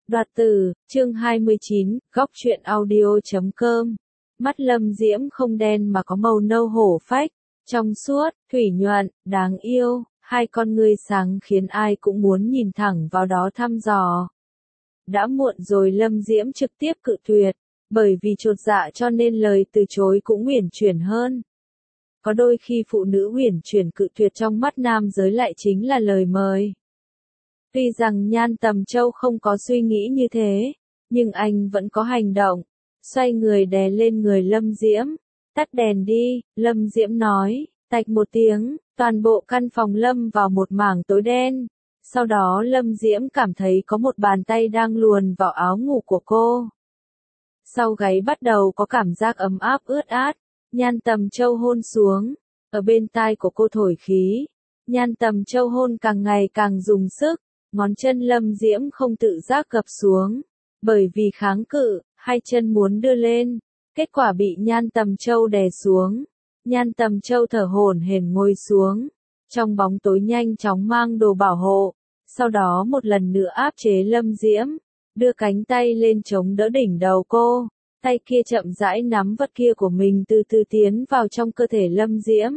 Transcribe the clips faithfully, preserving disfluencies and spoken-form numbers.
Đoạt tử, chương hai mươi chín, góc truyện audio chấm com. Mắt Lâm Diễm không đen mà có màu nâu hổ phách, trong suốt, thủy nhuận, đáng yêu, hai con ngươi sáng khiến ai cũng muốn nhìn thẳng vào đó thăm dò. Đã muộn rồi Lâm Diễm trực tiếp cự tuyệt, bởi vì chột dạ cho nên lời từ chối cũng uyển chuyển hơn. Có đôi khi phụ nữ uyển chuyển cự tuyệt trong mắt nam giới lại chính là lời mời. Tuy rằng Nhan Tầm Châu không có suy nghĩ như thế, nhưng anh vẫn có hành động, xoay người đè lên người Lâm Diễm. Tắt đèn đi, Lâm Diễm nói, tạch một tiếng, toàn bộ căn phòng lâm vào một mảng tối đen. Sau đó Lâm Diễm cảm thấy có một bàn tay đang luồn vào áo ngủ của cô. Sau gáy bắt đầu có cảm giác ấm áp ướt át, Nhan Tầm Châu hôn xuống, ở bên tai của cô thổi khí. Nhan Tầm Châu hôn càng ngày càng dùng sức. Ngón chân Lâm Diễm không tự giác gập xuống, bởi vì kháng cự, hai chân muốn đưa lên, kết quả bị Nhan Tầm Châu đè xuống. Nhan Tầm Châu thở hổn hển ngồi xuống, trong bóng tối nhanh chóng mang đồ bảo hộ, sau đó một lần nữa áp chế Lâm Diễm, đưa cánh tay lên chống đỡ đỉnh đầu cô, tay kia chậm rãi nắm vật kia của mình từ từ tiến vào trong cơ thể Lâm Diễm.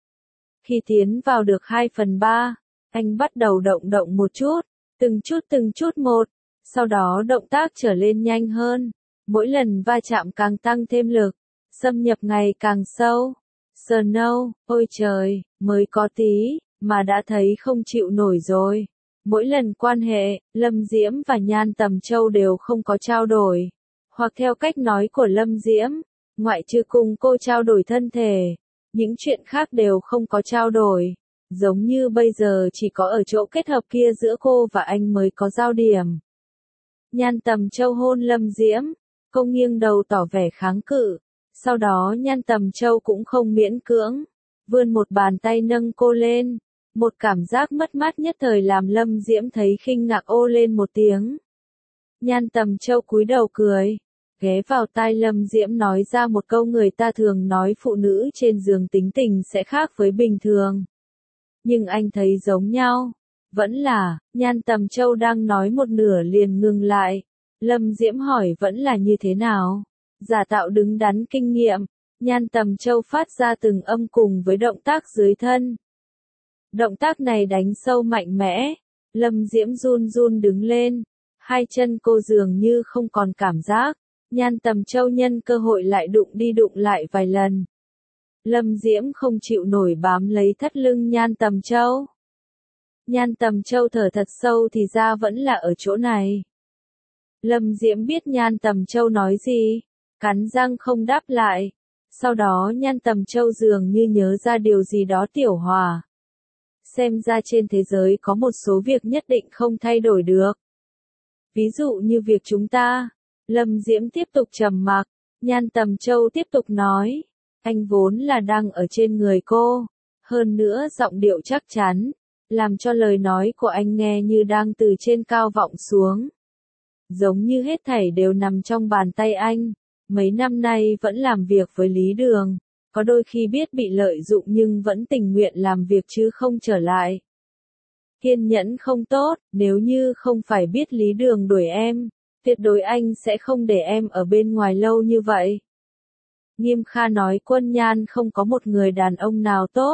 Khi tiến vào được hai phần ba, anh bắt đầu động động một chút, từng chút từng chút một, sau đó động tác trở lên nhanh hơn, mỗi lần va chạm càng tăng thêm lực, xâm nhập ngày càng sâu. Sờ nâu, ôi trời, mới có tí, mà đã thấy không chịu nổi rồi. Mỗi lần quan hệ, Lâm Diễm và Nhan Tầm Châu đều không có trao đổi, hoặc theo cách nói của Lâm Diễm, ngoại trừ cùng cô trao đổi thân thể, những chuyện khác đều không có trao đổi. Giống như bây giờ chỉ có ở chỗ kết hợp kia giữa cô và anh mới có giao điểm. Nhan Tầm Châu hôn Lâm Diễm, cô nghiêng đầu tỏ vẻ kháng cự, sau đó Nhan Tầm Châu cũng không miễn cưỡng, vươn một bàn tay nâng cô lên, một cảm giác mất mát nhất thời làm Lâm Diễm thấy khinh ngạc ô lên một tiếng. Nhan Tầm Châu cúi đầu cười, ghé vào tai Lâm Diễm nói ra một câu người ta thường nói phụ nữ trên giường tính tình sẽ khác với bình thường. Nhưng anh thấy giống nhau, vẫn là, Nhan Tầm Châu đang nói một nửa liền ngừng lại. Lâm Diễm hỏi vẫn là như thế nào? Giả tạo đứng đắn kinh nghiệm, Nhan Tầm Châu phát ra từng âm cùng với động tác dưới thân. Động tác này đánh sâu mạnh mẽ, Lâm Diễm run run đứng lên, hai chân cô dường như không còn cảm giác, Nhan Tầm Châu nhân cơ hội lại đụng đi đụng lại vài lần. Lâm Diễm không chịu nổi bám lấy thắt lưng Nhan Tầm Châu. Nhan Tầm Châu thở thật sâu thì ra vẫn là ở chỗ này. Lâm Diễm biết Nhan Tầm Châu nói gì, cắn răng không đáp lại. Sau đó Nhan Tầm Châu dường như nhớ ra điều gì đó Tiểu Hòa. Xem ra trên thế giới có một số việc nhất định không thay đổi được. Ví dụ như việc chúng ta. Lâm Diễm tiếp tục trầm mặc, Nhan Tầm Châu tiếp tục nói. Anh vốn là đang ở trên người cô, hơn nữa giọng điệu chắc chắn, làm cho lời nói của anh nghe như đang từ trên cao vọng xuống. Giống như hết thảy đều nằm trong bàn tay anh, mấy năm nay vẫn làm việc với Lý Đường, có đôi khi biết bị lợi dụng nhưng vẫn tình nguyện làm việc chứ không trở lại. Kiên nhẫn không tốt, nếu như không phải biết Lý Đường đuổi em, tuyệt đối anh sẽ không để em ở bên ngoài lâu như vậy. Nghiêm Kha nói Quân Nhan không có một người đàn ông nào tốt.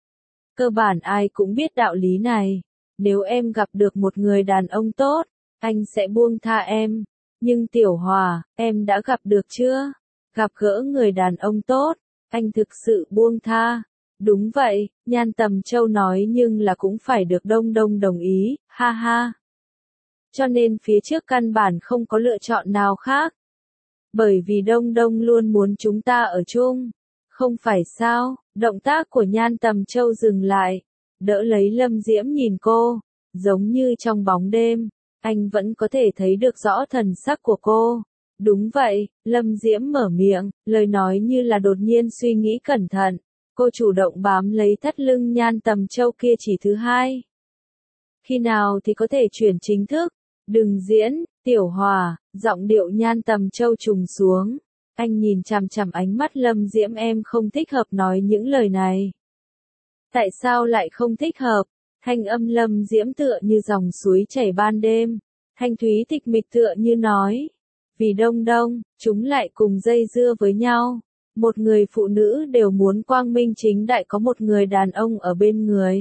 Cơ bản ai cũng biết đạo lý này. Nếu em gặp được một người đàn ông tốt, anh sẽ buông tha em. Nhưng Tiểu Hòa, em đã gặp được chưa? Gặp gỡ người đàn ông tốt, anh thực sự buông tha. Đúng vậy, Nhan Tầm Châu nói nhưng là cũng phải được Đông Đông đồng ý, ha ha. Cho nên phía trước căn bản không có lựa chọn nào khác. Bởi vì Đông Đông luôn muốn chúng ta ở chung. Không phải sao, động tác của Nhan Tầm Châu dừng lại, đỡ lấy Lâm Diễm nhìn cô, giống như trong bóng đêm, anh vẫn có thể thấy được rõ thần sắc của cô. Đúng vậy, Lâm Diễm mở miệng, lời nói như là đột nhiên suy nghĩ cẩn thận, cô chủ động bám lấy thắt lưng Nhan Tầm Châu kia chỉ thứ hai. Khi nào thì có thể chuyển chính thức? Đừng diễn, Tiểu Hòa, giọng điệu Nhan Tầm Châu trùng xuống. Anh nhìn chằm chằm ánh mắt Lâm Diễm em không thích hợp nói những lời này. Tại sao lại không thích hợp? Thanh âm Lâm Diễm tựa như dòng suối chảy ban đêm. Thanh thúy tịch mịch tựa như nói. Vì đông đông, chúng lại cùng dây dưa với nhau. Một người phụ nữ đều muốn quang minh chính đại có một người đàn ông ở bên người.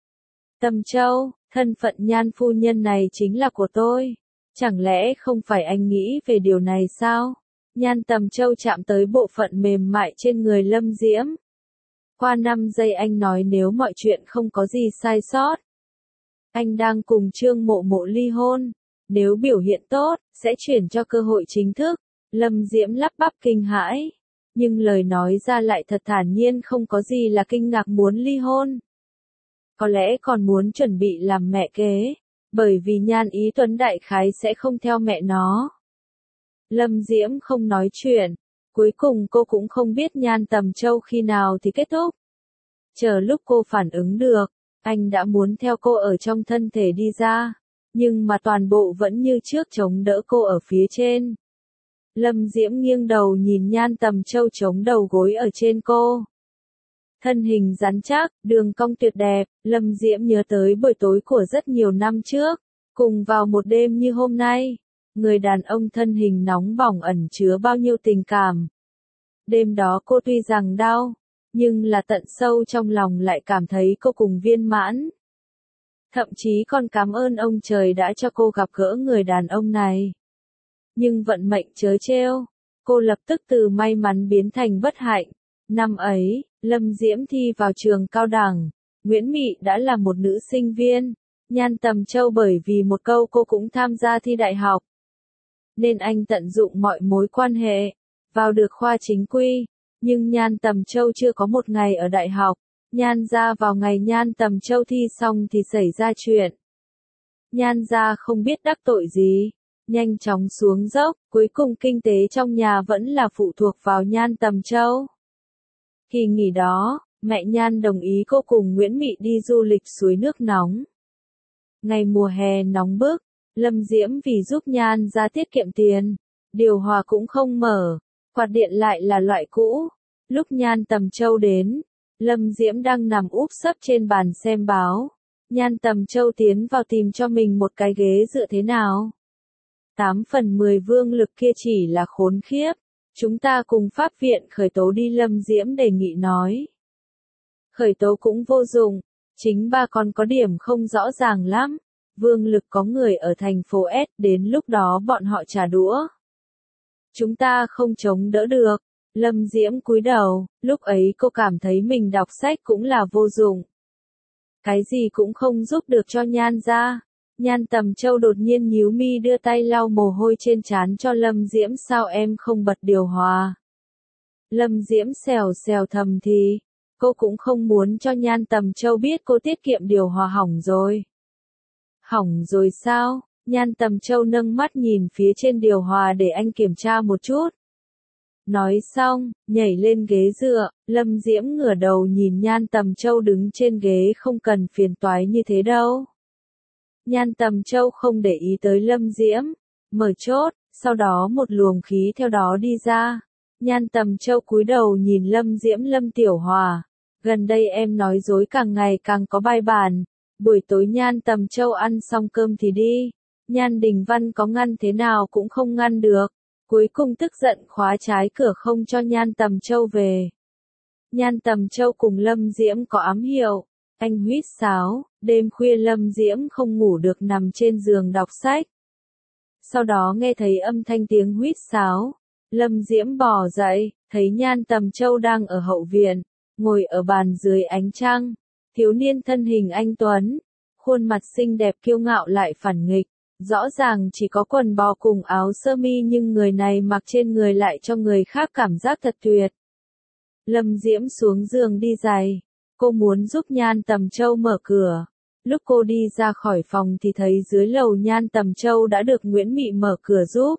Tầm Châu, thân phận Nhan phu nhân này chính là của tôi. Chẳng lẽ không phải anh nghĩ về điều này sao? Nhan Tầm Châu chạm tới bộ phận mềm mại trên người Lâm Diễm. Qua năm giây anh nói nếu mọi chuyện không có gì sai sót. Anh đang cùng Trương Mộ Mộ ly hôn. Nếu biểu hiện tốt, sẽ chuyển cho cơ hội chính thức. Lâm Diễm lắp bắp kinh hãi. Nhưng lời nói ra lại thật thản nhiên, không có gì là kinh ngạc muốn ly hôn. Có lẽ còn muốn chuẩn bị làm mẹ kế. Bởi vì Nhan Ý Tuấn đại khái sẽ không theo mẹ nó. Lâm Diễm không nói chuyện. Cuối cùng cô cũng không biết Nhan Tầm Châu khi nào thì kết thúc. Chờ lúc cô phản ứng được, anh đã muốn theo cô ở trong thân thể đi ra. Nhưng mà toàn bộ vẫn như trước chống đỡ cô ở phía trên. Lâm Diễm nghiêng đầu nhìn Nhan Tầm Châu chống đầu gối ở trên cô. Thân hình rắn chắc, đường cong tuyệt đẹp, Lâm Diễm nhớ tới buổi tối của rất nhiều năm trước. Cùng vào một đêm như hôm nay, người đàn ông thân hình nóng bỏng ẩn chứa bao nhiêu tình cảm. Đêm đó cô tuy rằng đau, nhưng là tận sâu trong lòng lại cảm thấy cô cùng viên mãn. Thậm chí còn cảm ơn ông trời đã cho cô gặp gỡ người đàn ông này. Nhưng vận mệnh trớ trêu, cô lập tức từ may mắn biến thành bất hạnh. Năm ấy, Lâm Diễm thi vào trường cao đẳng, Nguyễn Mị đã là một nữ sinh viên. Nhan Tầm Châu bởi vì một câu cô cũng tham gia thi đại học. Nên anh tận dụng mọi mối quan hệ, vào được khoa chính quy. Nhưng Nhan Tầm Châu chưa có một ngày ở đại học. Nhan gia vào ngày Nhan Tầm Châu thi xong thì xảy ra chuyện. Nhan gia không biết đắc tội gì, nhanh chóng xuống dốc, cuối cùng kinh tế trong nhà vẫn là phụ thuộc vào Nhan Tầm Châu. Kỳ nghỉ đó, mẹ Nhan đồng ý cô cùng Nguyễn Mị đi du lịch suối nước nóng. Ngày mùa hè nóng bức, Lâm Diễm vì giúp Nhan gia tiết kiệm tiền, điều hòa cũng không mở, quạt điện lại là loại cũ. Lúc Nhan Tầm Châu đến, Lâm Diễm đang nằm úp sấp trên bàn xem báo. Nhan Tầm Châu tiến vào tìm cho mình một cái ghế dựa thế nào. Tám phần mười vương lực kia chỉ là khốn khiếp. Chúng ta cùng pháp viện khởi tố đi, Lâm Diễm đề nghị nói. Khởi tố cũng vô dụng, chính ba con có điểm không rõ ràng lắm. Vương lực có người ở thành phố S, đến lúc đó bọn họ trả đũa. Chúng ta không chống đỡ được. Lâm Diễm cúi đầu, lúc ấy cô cảm thấy mình đọc sách cũng là vô dụng. Cái gì cũng không giúp được cho Nhan gia. Nhan Tầm Châu đột nhiên nhíu mi đưa tay lau mồ hôi trên trán cho Lâm Diễm, sao em không bật điều hòa? Lâm Diễm xèo xèo thầm thì, cô cũng không muốn cho Nhan Tầm Châu biết cô tiết kiệm điều hòa hỏng rồi. Hỏng rồi sao? Nhan Tầm Châu nâng mắt nhìn phía trên điều hòa để anh kiểm tra một chút. Nói xong, nhảy lên ghế dựa, Lâm Diễm ngửa đầu nhìn Nhan Tầm Châu đứng trên ghế, không cần phiền toái như thế đâu. Nhan Tầm Châu không để ý tới Lâm Diễm, mở chốt, sau đó một luồng khí theo đó đi ra. Nhan Tầm Châu cúi đầu nhìn Lâm Diễm, Lâm Tiểu Hòa, gần đây em nói dối càng ngày càng có bài bản, buổi tối Nhan Tầm Châu ăn xong cơm thì đi. Nhan Đình Văn có ngăn thế nào cũng không ngăn được. Cuối cùng tức giận khóa trái cửa không cho Nhan Tầm Châu về. Nhan Tầm Châu cùng Lâm Diễm có ám hiệu. Anh huýt sáo, đêm khuya Lâm Diễm không ngủ được nằm trên giường đọc sách. Sau đó nghe thấy âm thanh tiếng huýt sáo. Lâm Diễm bò dậy, thấy Nhan Tầm Châu đang ở hậu viện, ngồi ở bàn dưới ánh trăng. Thiếu niên thân hình anh tuấn, khuôn mặt xinh đẹp kiêu ngạo lại phản nghịch. Rõ ràng chỉ có quần bò cùng áo sơ mi nhưng người này mặc trên người lại cho người khác cảm giác thật tuyệt. Lâm Diễm xuống giường đi giày. Cô muốn giúp Nhan Tầm Châu mở cửa. Lúc cô đi ra khỏi phòng thì thấy dưới lầu Nhan Tầm Châu đã được Nguyễn Mị mở cửa giúp.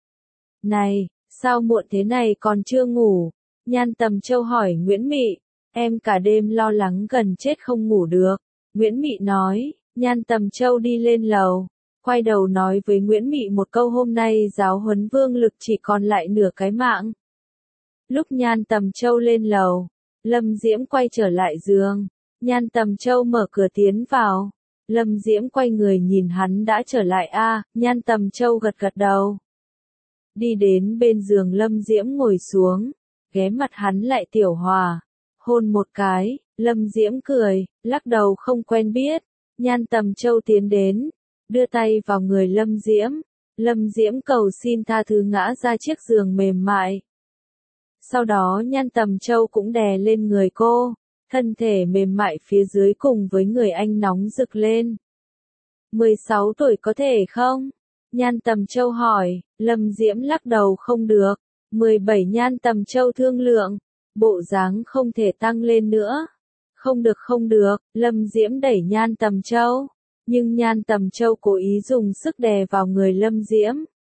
Này, sao muộn thế này còn chưa ngủ? Nhan Tầm Châu hỏi Nguyễn Mị. Em cả đêm lo lắng gần chết không ngủ được. Nguyễn Mị nói. Nhan Tầm Châu đi lên lầu. Quay đầu nói với Nguyễn Mị một câu, hôm nay giáo huấn vương lực chỉ còn lại nửa cái mạng. Lúc Nhan Tầm Châu lên lầu, Lâm Diễm quay trở lại giường. Nhan Tầm Châu mở cửa tiến vào. Lâm Diễm quay người nhìn hắn đã trở lại a, à, Nhan Tầm Châu gật gật đầu. Đi đến bên giường Lâm Diễm ngồi xuống, ghé mặt hắn lại Tiểu Hòa, hôn một cái, Lâm Diễm cười, lắc đầu không quen biết. Nhan Tầm Châu tiến đến, đưa tay vào người Lâm Diễm. Lâm Diễm cầu xin tha thứ ngã ra chiếc giường mềm mại. Sau đó Nhan Tầm Châu cũng đè lên người cô, thân thể mềm mại phía dưới cùng với người anh nóng rực lên. mười sáu tuổi có thể không? Nhan Tầm Châu hỏi, Lâm Diễm lắc đầu không được. mười bảy Nhan Tầm Châu thương lượng, bộ dáng không thể tăng lên nữa. Không được không được, Lâm Diễm đẩy Nhan Tầm Châu. Nhưng Nhan Tầm Châu cố ý dùng sức đè vào người Lâm Diễm.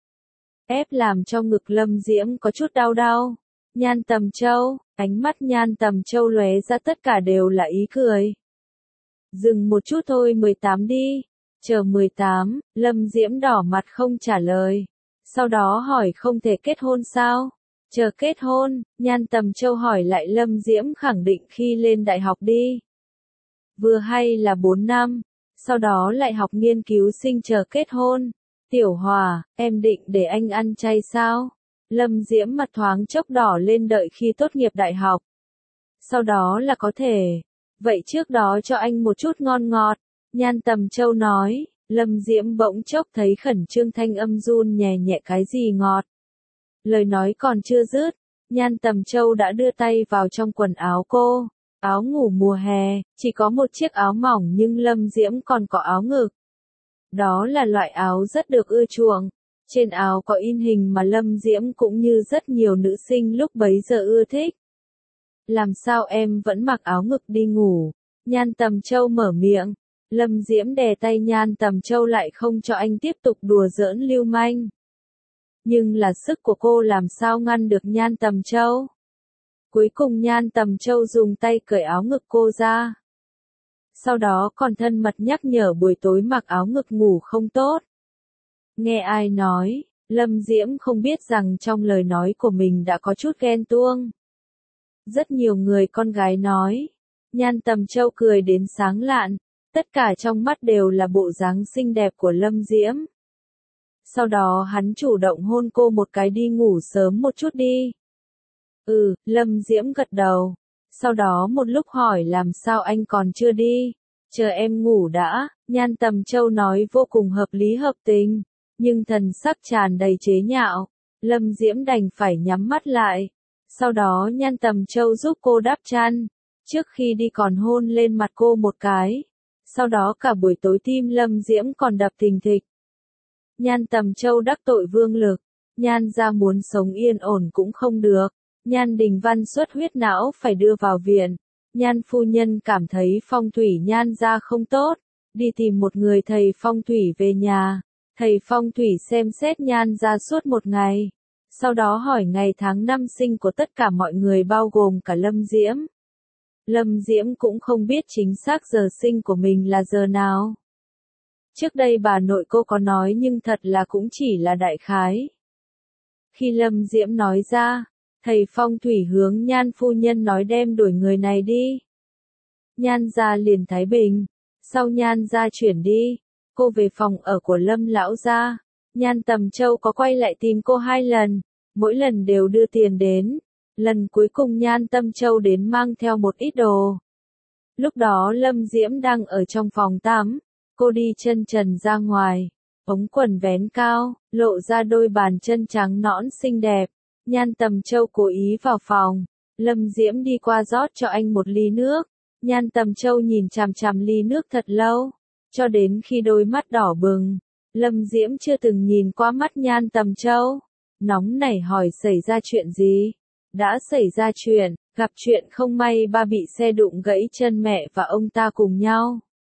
Ép làm cho ngực Lâm Diễm có chút đau đau. Nhan Tầm Châu, ánh mắt Nhan Tầm Châu lóe ra tất cả đều là ý cười. Dừng một chút thôi mười tám đi. Chờ mười tám, Lâm Diễm đỏ mặt không trả lời. Sau đó hỏi không thể kết hôn sao? Chờ kết hôn, Nhan Tầm Châu hỏi lại Lâm Diễm khẳng định khi lên đại học đi. Vừa hay là bốn năm, sau đó lại học nghiên cứu sinh chờ kết hôn. Tiểu Hòa, em định để anh ăn chay sao? Lâm Diễm mặt thoáng chốc đỏ lên đợi khi tốt nghiệp đại học. Sau đó là có thể. Vậy trước đó cho anh một chút ngon ngọt. Nhan Tầm Châu nói, Lâm Diễm bỗng chốc thấy khẩn trương thanh âm run nhẹ nhẹ cái gì ngọt. Lời nói còn chưa dứt, Nhan Tầm Châu đã đưa tay vào trong quần áo cô. Áo ngủ mùa hè, chỉ có một chiếc áo mỏng nhưng Lâm Diễm còn có áo ngực. Đó là loại áo rất được ưa chuộng. Trên áo có in hình mà Lâm Diễm cũng như rất nhiều nữ sinh lúc bấy giờ ưa thích. Làm sao em vẫn mặc áo ngực đi ngủ? Nhan Tầm Châu mở miệng. Lâm Diễm đè tay Nhan Tầm Châu lại không cho anh tiếp tục đùa giỡn lưu manh. Nhưng là sức của cô làm sao ngăn được Nhan Tầm Châu? Cuối cùng Nhan Tầm Châu dùng tay cởi áo ngực cô ra. Sau đó còn thân mật nhắc nhở buổi tối mặc áo ngực ngủ không tốt. Nghe ai nói, Lâm Diễm không biết rằng trong lời nói của mình đã có chút ghen tuông. Rất nhiều người con gái nói. Nhan Tầm Châu cười đến sáng lạn, tất cả trong mắt đều là bộ dáng xinh đẹp của Lâm Diễm. Sau đó hắn chủ động hôn cô một cái đi ngủ sớm một chút đi. Ừ, Lâm Diễm gật đầu. Sau đó một lúc hỏi làm sao anh còn chưa đi. Chờ em ngủ đã, Nhan Tầm Châu nói vô cùng hợp lý hợp tình. Nhưng thần sắc tràn đầy chế nhạo. Lâm Diễm đành phải nhắm mắt lại. Sau đó Nhan Tầm Châu giúp cô đắp chăn. Trước khi đi còn hôn lên mặt cô một cái. Sau đó cả buổi tối tim Lâm Diễm còn đập thình thịch. Nhan Tầm Châu đắc tội Vương Lực. Nhan gia muốn sống yên ổn cũng không được. Nhan Đình Văn xuất huyết não phải đưa vào viện. Nhan phu nhân cảm thấy phong thủy Nhan gia không tốt. Đi tìm một người thầy phong thủy về nhà. Thầy phong thủy xem xét Nhan gia suốt một ngày. Sau đó hỏi ngày tháng năm sinh của tất cả mọi người bao gồm cả Lâm Diễm. Lâm Diễm cũng không biết chính xác giờ sinh của mình là giờ nào. Trước đây bà nội cô có nói nhưng thật là cũng chỉ là đại khái. Khi Lâm Diễm nói ra, thầy phong thủy hướng Nhan phu nhân nói đem đuổi người này đi. Nhan gia liền thái bình. Sau Nhan gia chuyển đi, cô về phòng ở của Lâm lão gia. Nhan Tầm Châu có quay lại tìm cô hai lần, mỗi lần đều đưa tiền đến. Lần cuối cùng Nhan Tầm Châu đến mang theo một ít đồ. Lúc đó Lâm Diễm đang ở trong phòng tắm, cô đi chân trần ra ngoài, ống quần vén cao, lộ ra đôi bàn chân trắng nõn xinh đẹp. Nhan Tầm Châu cố ý vào phòng, Lâm Diễm đi qua rót cho anh một ly nước. Nhan Tầm Châu nhìn chằm chằm ly nước thật lâu, cho đến khi đôi mắt đỏ bừng. Lâm Diễm chưa từng nhìn qua mắt Nhan Tầm Châu, nóng nảy hỏi xảy ra chuyện gì. Đã xảy ra chuyện, gặp chuyện không may ba bị xe đụng gãy chân mẹ và ông ta cùng nhau.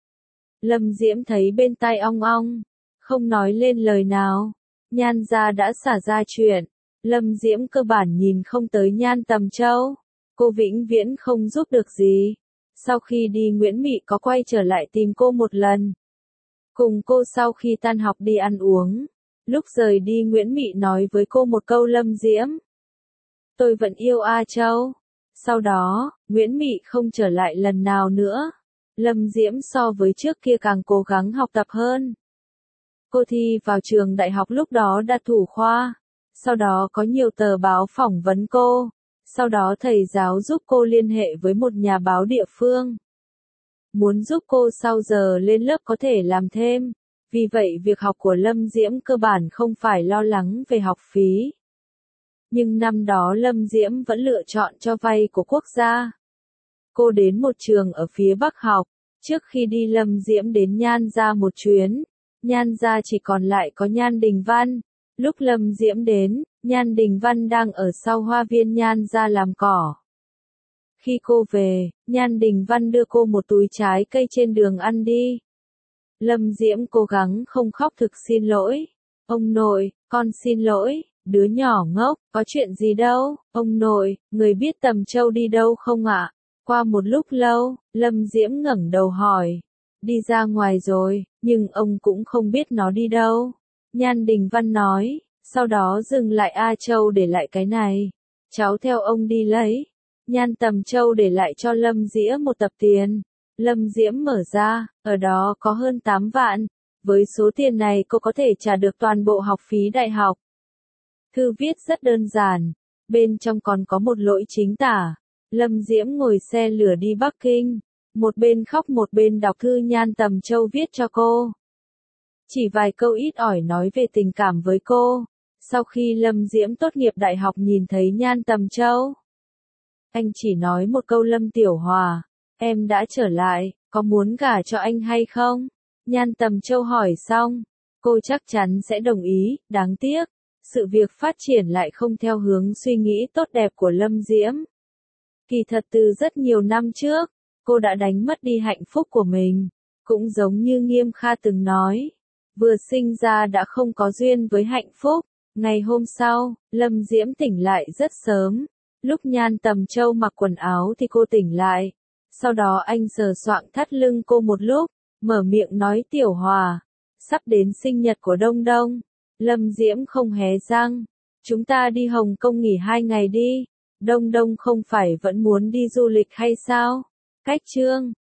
Lâm Diễm thấy bên tai ong ong, không nói lên lời nào. Nhan gia đã xả ra chuyện. Lâm Diễm cơ bản nhìn không tới Nhan Tầm Châu. Cô vĩnh viễn không giúp được gì. Sau khi đi Nguyễn Mị có quay trở lại tìm cô một lần. Cùng cô sau khi tan học đi ăn uống. Lúc rời đi Nguyễn Mị nói với cô một câu Lâm Diễm. Tôi vẫn yêu A Châu. Sau đó, Nguyễn Mị không trở lại lần nào nữa. Lâm Diễm so với trước kia càng cố gắng học tập hơn. Cô thi vào trường đại học lúc đó đạt thủ khoa. Sau đó có nhiều tờ báo phỏng vấn cô. Sau đó thầy giáo giúp cô liên hệ với một nhà báo địa phương. Muốn giúp cô sau giờ lên lớp có thể làm thêm. Vì vậy việc học của Lâm Diễm cơ bản không phải lo lắng về học phí. Nhưng năm đó Lâm Diễm vẫn lựa chọn cho vay của quốc gia. Cô đến một trường ở phía Bắc học. Trước khi đi Lâm Diễm đến Nhan Gia một chuyến. Nhan Gia chỉ còn lại có Nhan Đình Văn. Lúc Lâm Diễm đến, Nhan Đình Văn đang ở sau hoa viên Nhan Gia làm cỏ. Khi cô về, Nhan Đình Văn đưa cô một túi trái cây trên đường ăn đi. Lâm Diễm cố gắng không khóc thực xin lỗi. Ông nội, con xin lỗi, đứa nhỏ ngốc, có chuyện gì đâu, ông nội, người biết Tầm Châu đi đâu không ạ? Qua một lúc lâu, Lâm Diễm ngẩng đầu hỏi. Đi ra ngoài rồi, nhưng ông cũng không biết nó đi đâu. Nhan Đình Văn nói, sau đó dừng lại A Châu để lại cái này. Cháu theo ông đi lấy. Nhan Tầm Châu để lại cho Lâm Diễm một tập tiền. Lâm Diễm mở ra, ở đó có hơn tám vạn. Với số tiền này cô có thể trả được toàn bộ học phí đại học. Thư viết rất đơn giản. Bên trong còn có một lỗi chính tả. Lâm Diễm ngồi xe lửa đi Bắc Kinh. Một bên khóc một bên đọc thư Nhan Tầm Châu viết cho cô. Chỉ vài câu ít ỏi nói về tình cảm với cô. Sau khi Lâm Diễm tốt nghiệp đại học nhìn thấy Nhan Tầm Châu. Anh chỉ nói một câu Lâm Tiểu Hòa. Em đã trở lại, có muốn gả cho anh hay không? Nhan Tầm Châu hỏi xong. Cô chắc chắn sẽ đồng ý, đáng tiếc. Sự việc phát triển lại không theo hướng suy nghĩ tốt đẹp của Lâm Diễm. Kỳ thật từ rất nhiều năm trước, cô đã đánh mất đi hạnh phúc của mình. Cũng giống như Nghiêm Kha từng nói. Vừa sinh ra đã không có duyên với hạnh phúc. Ngày hôm sau, Lâm Diễm tỉnh lại rất sớm. Lúc Nhan Tầm Châu mặc quần áo thì cô tỉnh lại. Sau đó anh sờ soạng thắt lưng cô một lúc, mở miệng nói Tiểu Hòa. Sắp đến sinh nhật của Đông Đông. Lâm Diễm không hé răng. Chúng ta đi Hồng Kông nghỉ hai ngày đi. Đông Đông không phải vẫn muốn đi du lịch hay sao? Cách chương